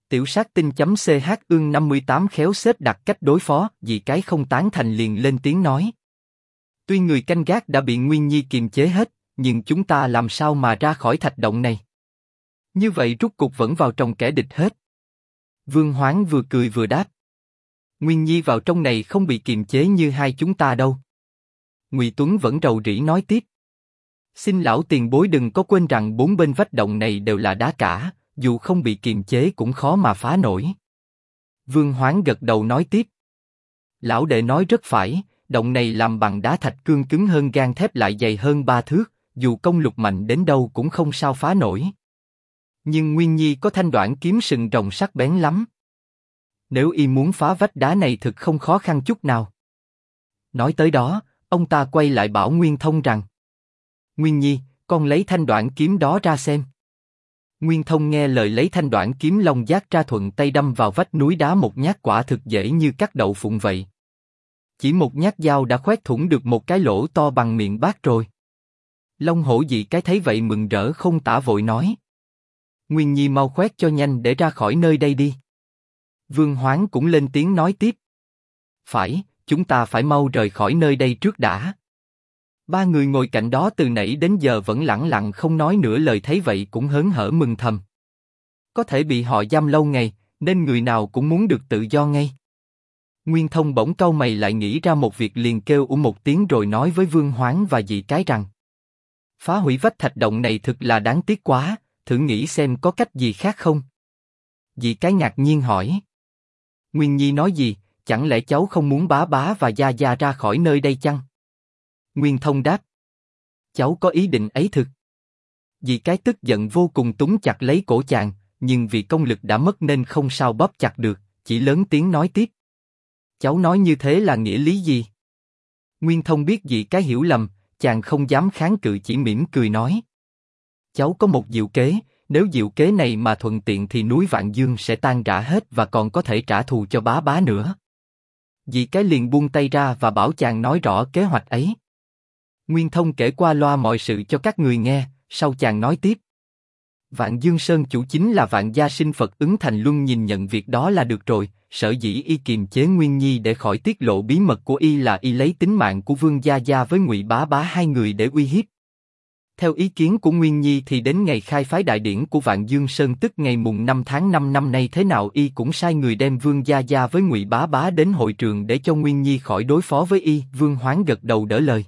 Tiểu sát tinh.ch ương 58 khéo xếp đặt cách đối phó, vì cái không tán thành liền lên tiếng nói. Tuy người canh gác đã bị Nguyên Nhi kiềm chế hết, nhưng chúng ta làm sao mà ra khỏi thạch động này? Như vậy rút cục vẫn vào trong kẻ địch hết. Vương Hoáng vừa cười vừa đáp. Nguyên Nhi vào trong này không bị kiềm chế như hai chúng ta đâu. Ngụy Tuấn vẫn rầu rĩ nói tiếp. Xin lão tiền bối đừng có quên rằng bốn bên vách động này đều là đá cả, dù không bị kiềm chế cũng khó mà phá nổi. Vương Hoáng gật đầu nói tiếp. Lão đệ nói rất phải, động này làm bằng đá thạch cương cứng hơn gang thép lại dày hơn 3 thước, dù công lục mạnh đến đâu cũng không sao phá nổi. Nhưng Nguyên Nhi có thanh đoản kiếm sừng rồng sắc bén lắm. Nếu y muốn phá vách đá này thực không khó khăn chút nào. Nói tới đó, ông ta quay lại bảo Nguyên Thông rằng. Nguyên Nhi, con lấy thanh đoản kiếm đó ra xem. Nguyên Thông nghe lời lấy thanh đoản kiếm long giác ra thuận tay đâm vào vách núi đá một nhát quả thực dễ như cắt đậu phụng vậy. Chỉ một nhát dao đã khoét thủng được một cái lỗ to bằng miệng bát rồi. Long Hổ Dị cái thấy vậy mừng rỡ không tả vội nói. Nguyên Nhi mau khoét cho nhanh để ra khỏi nơi đây đi. Vương Hoáng cũng lên tiếng nói tiếp. Phải, chúng ta phải mau rời khỏi nơi đây trước đã. Ba người ngồi cạnh đó từ nãy đến giờ vẫn lẳng lặng không nói nửa lời thấy vậy cũng hớn hở mừng thầm. Có thể bị họ giam lâu ngày, nên người nào cũng muốn được tự do ngay. Nguyên Thông bỗng cau mày lại nghĩ ra một việc liền kêu một tiếng rồi nói với Vương Hoáng và Dị Cái rằng. Phá hủy vách thạch động này thực là đáng tiếc quá, thử nghĩ xem có cách gì khác không? Dị Cái ngạc nhiên hỏi. Nguyên Nhi nói gì, chẳng lẽ cháu không muốn bá bá và gia gia ra khỏi nơi đây chăng? Nguyên Thông đáp. Cháu có ý định ấy thực. Dị Cái tức giận vô cùng túm chặt lấy cổ chàng, nhưng vì công lực đã mất nên không sao bóp chặt được, chỉ lớn tiếng nói tiếp. Cháu nói như thế là nghĩa lý gì? Nguyên Thông biết Dị Cái hiểu lầm, chàng không dám kháng cự chỉ mỉm cười nói. Cháu có một diệu kế, nếu diệu kế này mà thuận tiện thì núi Vạn Dương sẽ tan rã hết và còn có thể trả thù cho bá bá nữa. Dị Cái liền buông tay ra và bảo chàng nói rõ kế hoạch ấy. Nguyên Thông kể qua loa mọi sự cho các người nghe, sau chàng nói tiếp. Vạn Dương Sơn chủ chính là Vạn Gia Sinh Phật Ứng Thành Luân nhìn nhận việc đó là được rồi, sở dĩ y kiềm chế Nguyên Nhi để khỏi tiết lộ bí mật của y là y lấy tính mạng của Vương Gia Gia với Ngụy Bá Bá hai người để uy hiếp. Theo ý kiến của Nguyên Nhi thì đến ngày khai phái đại điển của Vạn Dương Sơn tức ngày mùng 5 tháng 5 năm nay thế nào y cũng sai người đem Vương Gia Gia với Ngụy Bá Bá đến hội trường để cho Nguyên Nhi khỏi đối phó với y. Vương Hoáng gật đầu đỡ lời.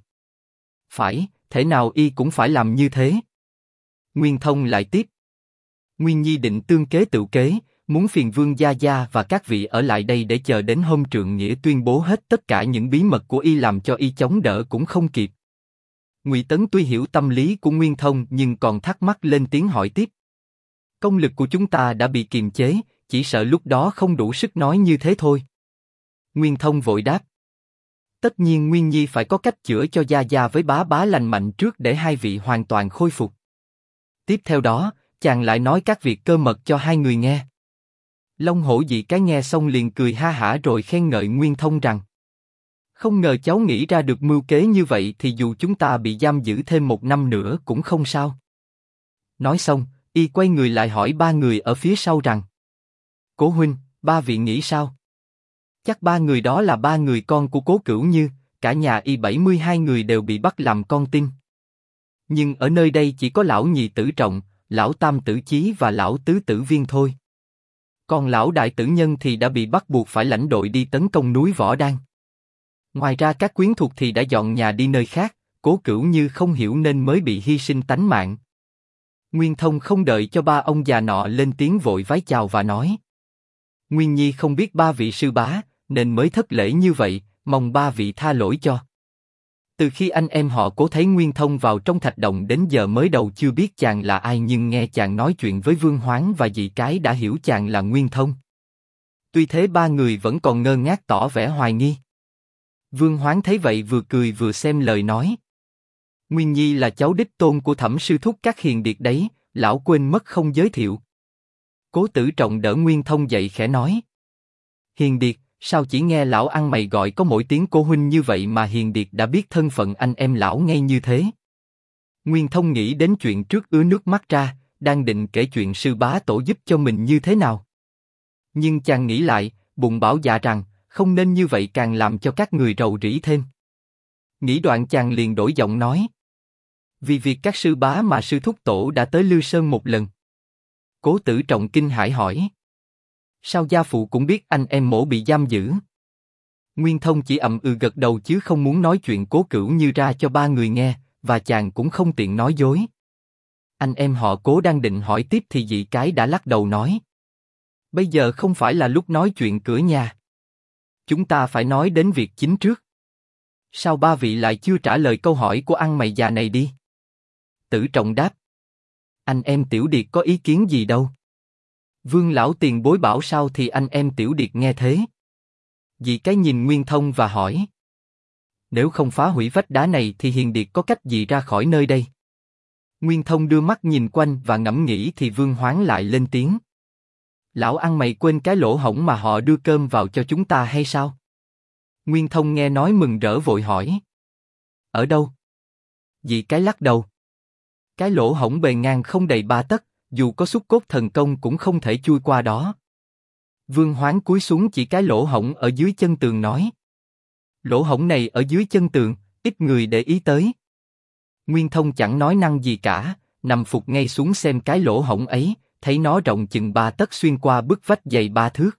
Phải, thể nào y cũng phải làm như thế. Nguyên Thông lại tiếp. Nguyên Nhi định tương kế tự kế, muốn phiền Vương Gia Gia và các vị ở lại đây để chờ đến hôm trượng nghĩa tuyên bố hết tất cả những bí mật của y làm cho y chống đỡ cũng không kịp. Ngụy Tấn tuy hiểu tâm lý của Nguyên Thông nhưng còn thắc mắc lên tiếng hỏi tiếp. Công lực của chúng ta đã bị kiềm chế, chỉ sợ lúc đó không đủ sức nói như thế thôi. Nguyên Thông vội đáp. Tất nhiên Nguyên Nhi phải có cách chữa cho Gia Gia với Bá Bá lành mạnh trước để hai vị hoàn toàn khôi phục. Tiếp theo đó, chàng lại nói các việc cơ mật cho hai người nghe. Long Hổ Dị Cái nghe xong liền cười ha hả rồi khen ngợi Nguyên Thông rằng. Không ngờ cháu nghĩ ra được mưu kế như vậy thì dù chúng ta bị giam giữ thêm 1 năm nữa cũng không sao. Nói xong, y quay người lại hỏi ba người ở phía sau rằng. Cố huynh, ba vị nghĩ sao? Chắc ba người đó là ba người con của Cố Cửu Như, cả nhà y 72 người đều bị bắt làm con tin. Nhưng ở nơi đây chỉ có lão nhị Tử Trọng, lão tam Tử Chí và lão tứ Tử Viên thôi. Còn lão đại Tử Nhân thì đã bị bắt buộc phải lãnh đội đi tấn công núi Võ Đan. Ngoài ra các quyến thuộc thì đã dọn nhà đi nơi khác, Cố Cửu Như không hiểu nên mới bị hy sinh tánh mạng. Nguyên Thông không đợi cho ba ông già nọ lên tiếng vội vái chào và nói. Nguyên Nhi không biết ba vị sư bá, nên mới thất lễ như vậy, mong ba vị tha lỗi cho. Từ khi anh em họ Cố thấy Nguyên Thông vào trong thạch động đến giờ mới đầu chưa biết chàng là ai nhưng nghe chàng nói chuyện với Vương Hoáng và Dị Cái đã hiểu chàng là Nguyên Thông. Tuy thế ba người vẫn còn ngơ ngác tỏ vẻ hoài nghi. Vương Hoáng thấy vậy vừa cười vừa xem lời nói. Nguyên Nhi là cháu đích tôn của Thẩm sư thúc các hiền điệt đấy, lão quên mất không giới thiệu. Cố Tử Trọng đỡ Nguyên Thông dậy khẽ nói. Hiền điệt, sao chỉ nghe lão ăn mày gọi có mỗi tiếng cô huynh như vậy mà hiền điệt đã biết thân phận anh em lão ngay như thế? Nguyên Thông nghĩ đến chuyện trước ứa nước mắt ra, đang định kể chuyện sư bá tổ giúp cho mình như thế nào. Nhưng chàng nghĩ lại, bụng bảo dạ rằng, không nên như vậy càng làm cho các người rầu rĩ thêm. Nghĩ đoạn chàng liền đổi giọng nói. Vì việc các sư bá mà sư thúc tổ đã tới Lư Sơn một lần. Cố Tử Trọng kinh hãi hỏi. Sao gia phụ cũng biết anh em mổ bị giam giữ? Nguyên Thông chỉ ậm ừ gật đầu chứ không muốn nói chuyện Cố Cửu Như ra cho ba người nghe, và chàng cũng không tiện nói dối. Anh em họ Cố đang định hỏi tiếp thì dị cái đã lắc đầu nói. Bây giờ không phải là lúc nói chuyện cửa nhà. Chúng ta phải nói đến việc chính trước. Sao ba vị lại chưa trả lời câu hỏi của ăn mày già này đi? Tử Trọng đáp. Anh em Tiểu Điệt có ý kiến gì đâu. Vương lão tiền bối bảo sao thì anh em Tiểu Điệt nghe thế. Dị cái nhìn Nguyên Thông và hỏi. Nếu không phá hủy vách đá này thì Hiền Điệt có cách gì ra khỏi nơi đây? Nguyên Thông đưa mắt nhìn quanh và ngẫm nghĩ thì Vương Hoán lại lên tiếng. Lão ăn mày quên cái lỗ hổng mà họ đưa cơm vào cho chúng ta hay sao? Nguyên Thông nghe nói mừng rỡ vội hỏi. Ở đâu? Dị cái lắc đầu. Cái lỗ hổng bề ngang không đầy 3 tấc, dù có xúc cốt thần công cũng không thể chui qua đó. Vương Hoán cúi xuống chỉ cái lỗ hổng ở dưới chân tường nói. Lỗ hổng này ở dưới chân tường, ít người để ý tới. Nguyên Thông chẳng nói năng gì cả, nằm phục ngay xuống xem cái lỗ hổng ấy, thấy nó rộng chừng 3 tấc xuyên qua bức vách dày 3 thước.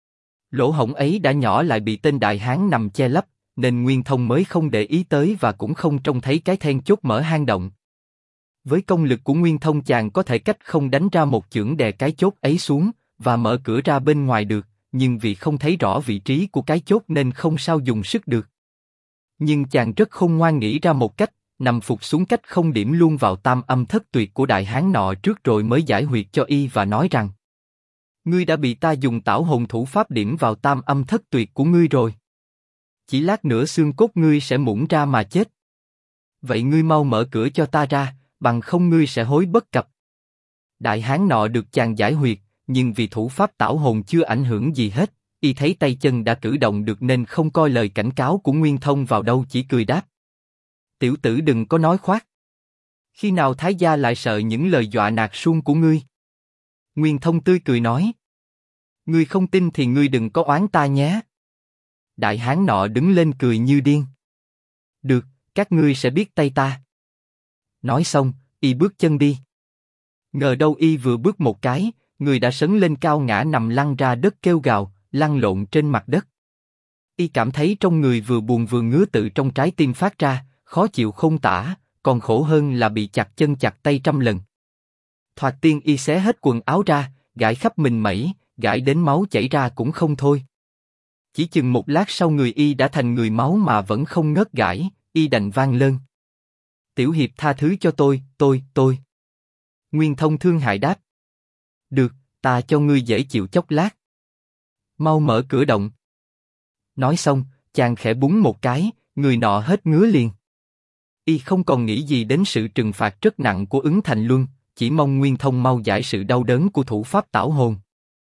Lỗ hổng ấy đã nhỏ lại bị tên đại hán nằm che lấp, nên Nguyên Thông mới không để ý tới và cũng không trông thấy cái then chốt mở hang động. Với công lực của Nguyên Thông chàng có thể cách không đánh ra một chưởng đè cái chốt ấy xuống và mở cửa ra bên ngoài được, nhưng vì không thấy rõ vị trí của cái chốt nên không sao dùng sức được. Nhưng chàng rất khôn ngoan nghĩ ra một cách, nằm phục xuống cách không điểm luôn vào tam âm thất tuyệt của đại hán nọ trước rồi mới giải huyệt cho y và nói rằng: Ngươi đã bị ta dùng tảo hồn thủ pháp điểm vào tam âm thất tuyệt của ngươi rồi. Chỉ lát nữa xương cốt ngươi sẽ mũng ra mà chết. Vậy ngươi mau mở cửa cho ta ra, bằng không ngươi sẽ hối bất cập. Đại hán nọ được chàng giải huyệt, nhưng vì thủ pháp tảo hồn chưa ảnh hưởng gì hết, y thấy tay chân đã cử động được nên không coi lời cảnh cáo của Nguyên Thông vào đâu, chỉ cười đáp: Tiểu tử đừng có nói khoác. Khi nào Thái gia lại sợ những lời dọa nạt suông của ngươi? Nguyên Thông tươi cười nói: Ngươi không tin thì ngươi đừng có oán ta nhé. Đại hán nọ đứng lên cười như điên. Được, các ngươi sẽ biết tay ta. Nói xong, y bước chân đi. Ngờ đâu y vừa bước một cái, người đã sấn lên cao ngã nằm lăn ra đất kêu gào, lăn lộn trên mặt đất. Y cảm thấy trong người vừa buồn vừa ngứa tự trong trái tim phát ra, khó chịu không tả, còn khổ hơn là bị chặt chân chặt tay trăm lần. Thoạt tiên y xé hết quần áo ra, gãi khắp mình mẩy, gãi đến máu chảy ra cũng không thôi. Chỉ chừng một lát sau người y đã thành người máu mà vẫn không ngớt gãi, y đành vang lên: Tiểu hiệp tha thứ cho tôi. Nguyên Thông thương hại đáp: Được, ta cho ngươi dễ chịu chốc lát. Mau mở cửa động. Nói xong, chàng khẽ búng một cái, người nọ hết ngứa liền. Y không còn nghĩ gì đến sự trừng phạt rất nặng của Ứng Thành Luân, chỉ mong Nguyên Thông mau giải sự đau đớn của thủ pháp tảo hồn.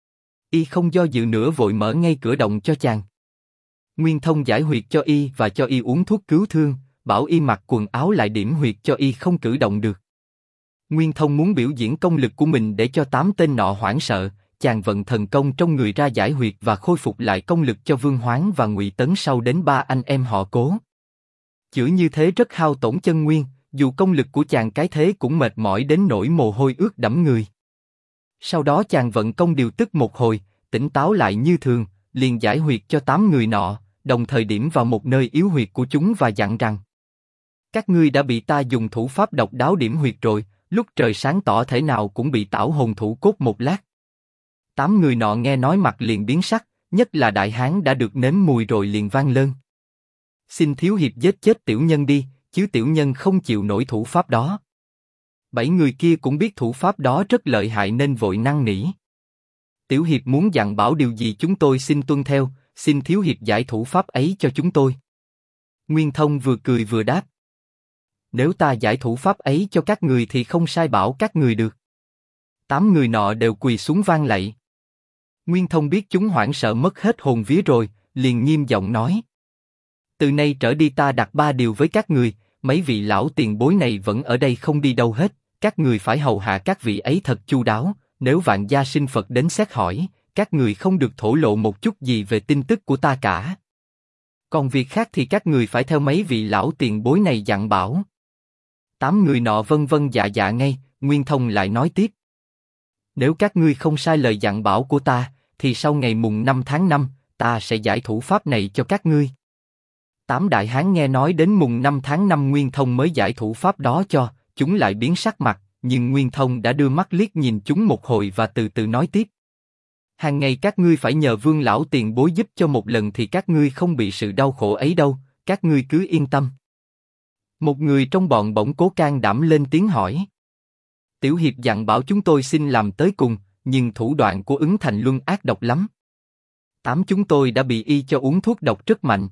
Y không do dự nữa vội mở ngay cửa động cho chàng. Nguyên Thông giải huyệt cho y và cho y uống thuốc cứu thương, bảo y mặc quần áo lại điểm huyệt cho y không cử động được. Nguyên Thông muốn biểu diễn công lực của mình để cho 8 tên nọ hoảng sợ, chàng vận thần công trong người ra giải huyệt và khôi phục lại công lực cho Vương Hoán và Ngụy Tấn, sau đến 3 anh em họ Cố. Chữa như thế rất hao tổn chân nguyên, dù công lực của chàng cái thế cũng mệt mỏi đến nỗi mồ hôi ướt đẫm người. Sau đó chàng vận công điều tức một hồi, tỉnh táo lại như thường, liền giải huyệt cho 8 người nọ, đồng thời điểm vào một nơi yếu huyệt của chúng và dặn rằng: Các ngươi đã bị ta dùng thủ pháp độc đáo điểm huyệt rồi, lúc trời sáng tỏ thể nào cũng bị tảo hồn thủ cốt một lát. 8 người nọ nghe nói mặt liền biến sắc, nhất là đại hán đã được nếm mùi rồi liền vang lên: Xin thiếu hiệp giết chết tiểu nhân đi, chứ tiểu nhân không chịu nổi thủ pháp đó. 7 người kia cũng biết thủ pháp đó rất lợi hại nên vội năn nỉ: Tiểu hiệp muốn dặn bảo điều gì chúng tôi xin tuân theo, xin thiếu hiệp giải thủ pháp ấy cho chúng tôi. Nguyên Thông vừa cười vừa đáp: Nếu ta giải thủ pháp ấy cho các người thì không sai bảo các người được. 8 người nọ đều quỳ xuống vang lạy. Nguyên Thông biết chúng hoảng sợ mất hết hồn vía rồi, liền nghiêm giọng nói: Từ nay trở đi ta đặt 3 điều với các người, mấy vị lão tiền bối này vẫn ở đây không đi đâu hết, các người phải hầu hạ các vị ấy thật chu đáo, nếu vạn gia sinh Phật đến xét hỏi, các người không được thổ lộ một chút gì về tin tức của ta cả. Còn việc khác thì các người phải theo mấy vị lão tiền bối này dặn bảo. 8 người nọ vân vân dạ dạ ngay, Nguyên Thông lại nói tiếp. Nếu các ngươi không sai lời dặn bảo của ta, thì sau ngày mùng 5 tháng 5, ta sẽ giải thủ pháp này cho các ngươi. 8 đại hán nghe nói đến mùng 5 tháng 5 Nguyên Thông mới giải thủ pháp đó cho, chúng lại biến sắc mặt, nhưng Nguyên Thông đã đưa mắt liếc nhìn chúng một hồi và từ từ nói tiếp. Hàng ngày các ngươi phải nhờ Vương lão tiền bối giúp cho một lần thì các ngươi không bị sự đau khổ ấy đâu, các ngươi cứ yên tâm. Một người trong bọn bỗng cố can đảm lên tiếng hỏi. Tiểu hiệp dặn bảo chúng tôi xin làm tới cùng, nhưng thủ đoạn của Ứng Thành Luân ác độc lắm. 8 chúng tôi đã bị y cho uống thuốc độc rất mạnh.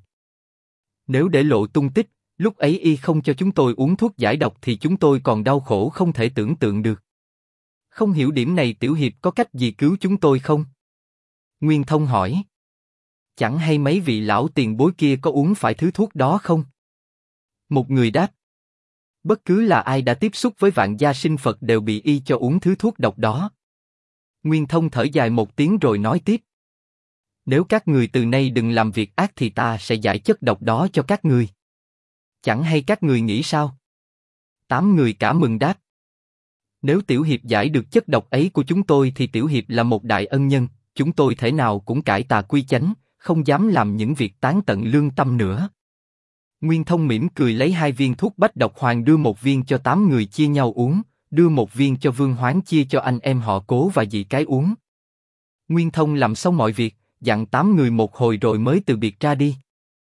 Nếu để lộ tung tích, lúc ấy y không cho chúng tôi uống thuốc giải độc thì chúng tôi còn đau khổ không thể tưởng tượng được. Không hiểu điểm này tiểu hiệp có cách gì cứu chúng tôi không? Nguyên Thông hỏi. Chẳng hay mấy vị lão tiền bối kia có uống phải thứ thuốc đó không? Một người đáp. Bất cứ là ai đã tiếp xúc với Vạn Gia Sinh Phật đều bị y cho uống thứ thuốc độc đó. Nguyên Thông thở dài một tiếng rồi nói tiếp. Nếu các người từ nay đừng làm việc ác thì ta sẽ giải chất độc đó cho các người. Chẳng hay các người nghĩ sao? 8 người cả mừng đáp. Nếu tiểu hiệp giải được chất độc ấy của chúng tôi thì tiểu hiệp là một đại ân nhân, chúng tôi thể nào cũng cải tà quy chánh, không dám làm những việc tán tận lương tâm nữa. Nguyên Thông mỉm cười lấy 2 viên thuốc bách độc hoàng đưa một viên cho 8 người chia nhau uống, đưa một viên cho Vương Hoán chia cho anh em họ Cố và dì cái uống. Nguyên Thông làm xong mọi việc, dặn 8 người một hồi rồi mới từ biệt ra đi.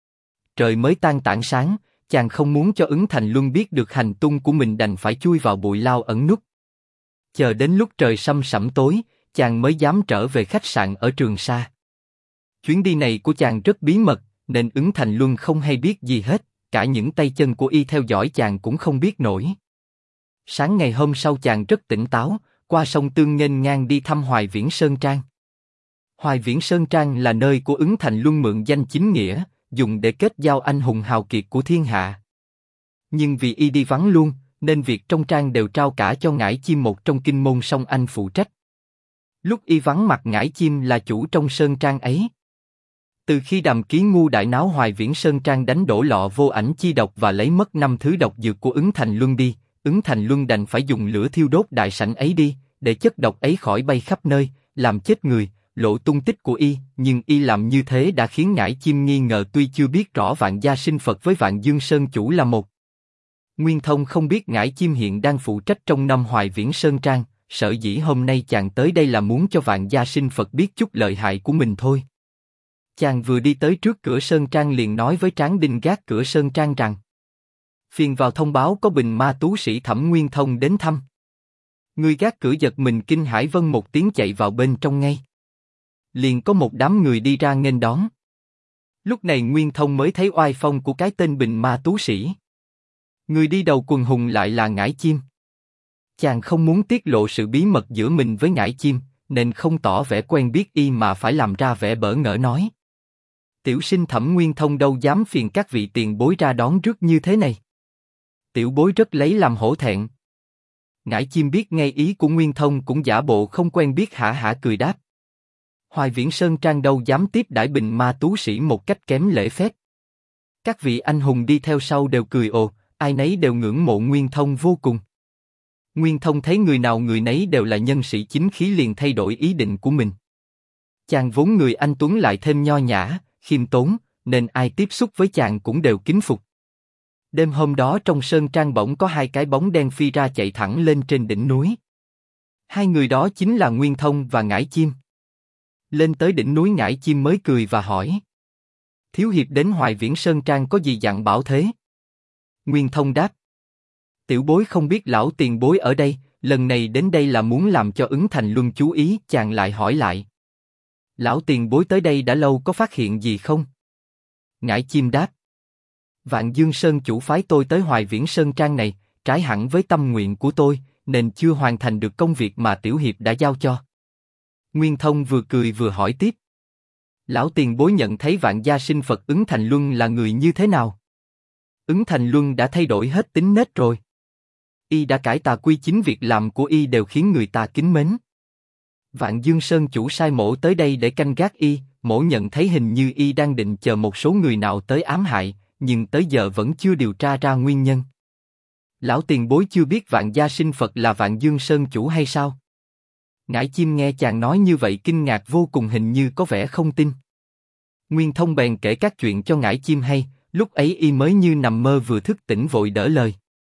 Trời mới tang tảng sáng, chàng không muốn cho Ứng Thành Luân biết được hành tung của mình đành phải chui vào bụi lao ẩn núp. Chờ đến lúc trời săm sẩm tối, chàng mới dám trở về khách sạn ở Trường Sa. Chuyến đi này của chàng rất bí mật, nên Ứng Thành Luân không hay biết gì hết, cả những tay chân của y theo dõi chàng cũng không biết nổi. Sáng ngày hôm sau chàng rất tỉnh táo, qua sông Tương nghênh ngang đi thăm Hoài Viễn Sơn Trang. Hoài Viễn Sơn Trang là nơi của Ứng Thành Luân mượn danh chính nghĩa, dùng để kết giao anh hùng hào kiệt của thiên hạ. Nhưng vì y đi vắng luôn, nên việc trong trang đều trao cả cho Ngải Chim một trong kinh môn song anh phụ trách. Lúc y vắng mặt Ngải Chim là chủ trong Sơn Trang ấy. Từ khi Đàm Ký ngu đại náo Hoài Viễn Sơn Trang đánh đổ lọ vô ảnh chi độc và lấy mất 5 thứ độc dược của Ứng Thành Luân đi, Ứng Thành Luân đành phải dùng lửa thiêu đốt đại sảnh ấy đi, để chất độc ấy khỏi bay khắp nơi, làm chết người, lộ tung tích của y. Nhưng y làm như thế đã khiến Ngải Chim nghi ngờ, tuy chưa biết rõ Vạn Gia Sinh Phật với Vạn Dương Sơn chủ là một. Nguyên Thông không biết Ngải Chim hiện đang phụ trách trong năm Hoài Viễn Sơn Trang, sở dĩ hôm nay chàng tới đây là muốn cho Vạn Gia Sinh Phật biết chút lợi hại của mình thôi. Chàng vừa đi tới trước cửa Sơn Trang liền nói với Tráng Đinh gác cửa Sơn Trang rằng: phiền vào thông báo có Bình Ma Tú sĩ Thẩm Nguyên Thông đến thăm. Người gác cửa giật mình kinh hãi vâng một tiếng chạy vào bên trong ngay. Liền có một đám người đi ra nghênh đón. Lúc này Nguyên Thông mới thấy oai phong của cái tên Bình Ma Tú sĩ. Người đi đầu quần hùng lại là Ngải Chim. Chàng không muốn tiết lộ sự bí mật giữa mình với Ngải Chim, nên không tỏ vẻ quen biết y mà phải làm ra vẻ bỡ ngỡ nói: tiểu sinh Thẩm Nguyên Thông đâu dám phiền các vị tiền bối ra đón rước như thế này. Tiểu bối rất lấy làm hổ thẹn. Ngải Chim biết ngay ý của Nguyên Thông cũng giả bộ không quen biết hả hả cười đáp: Hoài Viễn Sơn Trang đâu dám tiếp đãi Bình Ma Tú sĩ một cách kém lễ phép. Các vị anh hùng đi theo sau đều cười ồ, ai nấy đều ngưỡng mộ Nguyên Thông vô cùng. Nguyên Thông thấy người nào người nấy đều là nhân sĩ chính khí liền thay đổi ý định của mình. Chàng vốn người anh tuấn lại thêm nho nhã, khiêm tốn, nên ai tiếp xúc với chàng cũng đều kính phục. Đêm hôm đó trong Sơn Trang bỗng có 2 cái bóng đen phi ra chạy thẳng lên trên đỉnh núi. 2 người đó chính là Nguyên Thông và Ngải Chim. Lên tới đỉnh núi Ngải Chim mới cười và hỏi: thiếu hiệp đến Hoài Viễn Sơn Trang có gì dặn bảo thế? Nguyên Thông đáp: tiểu bối không biết lão tiền bối ở đây, lần này đến đây là muốn làm cho Ứng Thành Luân chú ý. Chàng lại hỏi lại: lão tiền bối tới đây đã lâu có phát hiện gì không? Ngải Chim đáp: Vạn Dương Sơn chủ phái tôi tới Hoài Viễn Sơn Trang này, trái hẳn với tâm nguyện của tôi, nên chưa hoàn thành được công việc mà tiểu hiệp đã giao cho. Nguyên Thông vừa cười vừa hỏi tiếp: lão tiền bối nhận thấy Vạn Gia Sinh Phật Ứng Thành Luân là người như thế nào? Ứng Thành Luân đã thay đổi hết tính nết rồi. Y đã cải tà quy chính, việc làm của y đều khiến người ta kính mến. Vạn Dương Sơn chủ sai mỗ tới đây để canh gác y, mỗ nhận thấy hình như y đang định chờ một số người nào tới ám hại, nhưng tới giờ vẫn chưa điều tra ra nguyên nhân. Lão tiền bối chưa biết Vạn Gia Sinh Phật là Vạn Dương Sơn chủ hay sao? Ngải Chim nghe chàng nói như vậy kinh ngạc vô cùng, hình như có vẻ không tin. Nguyên Thông bèn kể các chuyện cho Ngải Chim hay, lúc ấy y mới như nằm mơ vừa thức tỉnh vội đỡ lời.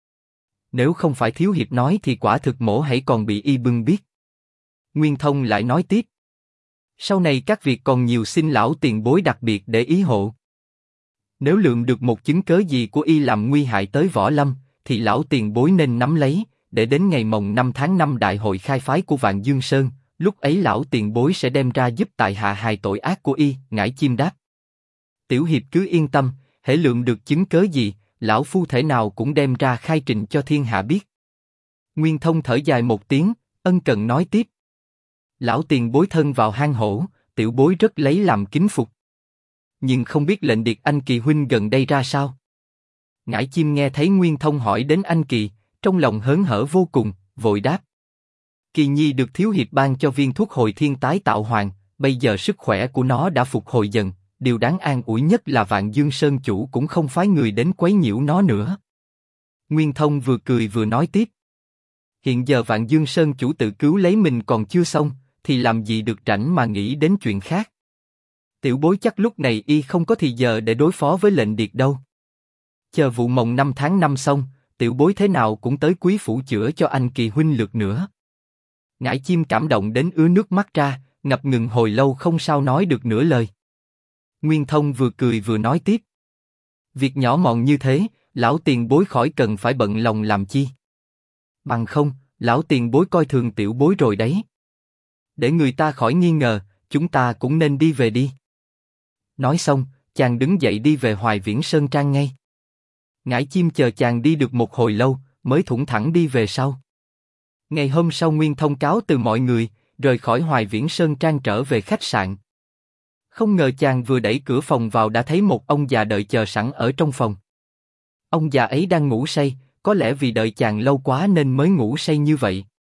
Nếu không phải thiếu hiệp nói thì quả thực mỗ hãy còn bị y bưng biết. Nguyên Thông lại nói tiếp. Sau này các việc còn nhiều, xin lão tiền bối đặc biệt để ý hộ. Nếu lượm được một chứng cớ gì của y làm nguy hại tới võ lâm, thì lão tiền bối nên nắm lấy, để đến ngày mồng 5 tháng 5 đại hội khai phái của Vạn Dương Sơn, lúc ấy lão tiền bối sẽ đem ra giúp tại hạ hài tội ác của y. Ngải Chim đáp. Tiểu hiệp cứ yên tâm, hễ lượm được chứng cớ gì, lão phu thể nào cũng đem ra khai trình cho thiên hạ biết. Nguyên Thông thở dài một tiếng, ân cần nói tiếp. Lão tiền bối thân vào hang hổ, tiểu bối rất lấy làm kính phục. Nhưng không biết lệnh Điệt Anh Kỳ huynh gần đây ra sao? Ngải Chim nghe thấy Nguyên Thông hỏi đến Anh Kỳ, trong lòng hớn hở vô cùng, vội đáp. Kỳ nhi được thiếu hiệp ban cho viên thuốc hồi thiên tái tạo hoàng, bây giờ sức khỏe của nó đã phục hồi dần, điều đáng an ủi nhất là Vạn Dương Sơn chủ cũng không phái người đến quấy nhiễu nó nữa. Nguyên Thông vừa cười vừa nói tiếp. Hiện giờ Vạn Dương Sơn chủ tự cứu lấy mình còn chưa xong, thì làm gì được rảnh mà nghĩ đến chuyện khác. Tiểu bối chắc lúc này y không có thì giờ để đối phó với lệnh Điệt đâu. Chờ vụ mồng 5 tháng 5 xong, tiểu bối thế nào cũng tới quý phủ chữa cho anh Kỳ huynh lượt nữa. Ngải Chim cảm động đến ứa nước mắt ra, ngập ngừng hồi lâu không sao nói được nửa lời. Nguyên Thông vừa cười vừa nói tiếp. Việc nhỏ mọn như thế, lão tiền bối khỏi cần phải bận lòng làm chi. Bằng không, lão tiền bối coi thường tiểu bối rồi đấy. Để người ta khỏi nghi ngờ, chúng ta cũng nên đi về đi. Nói xong, chàng đứng dậy đi về Hoài Viễn Sơn Trang ngay. Ngải Chim chờ chàng đi được một hồi lâu, mới thủng thẳng đi về sau. Ngày hôm sau Nguyên Thông cáo từ mọi người, rời khỏi Hoài Viễn Sơn Trang trở về khách sạn. Không ngờ chàng vừa đẩy cửa phòng vào đã thấy một ông già đợi chờ sẵn ở trong phòng. Ông già ấy đang ngủ say, có lẽ vì đợi chàng lâu quá nên mới ngủ say như vậy.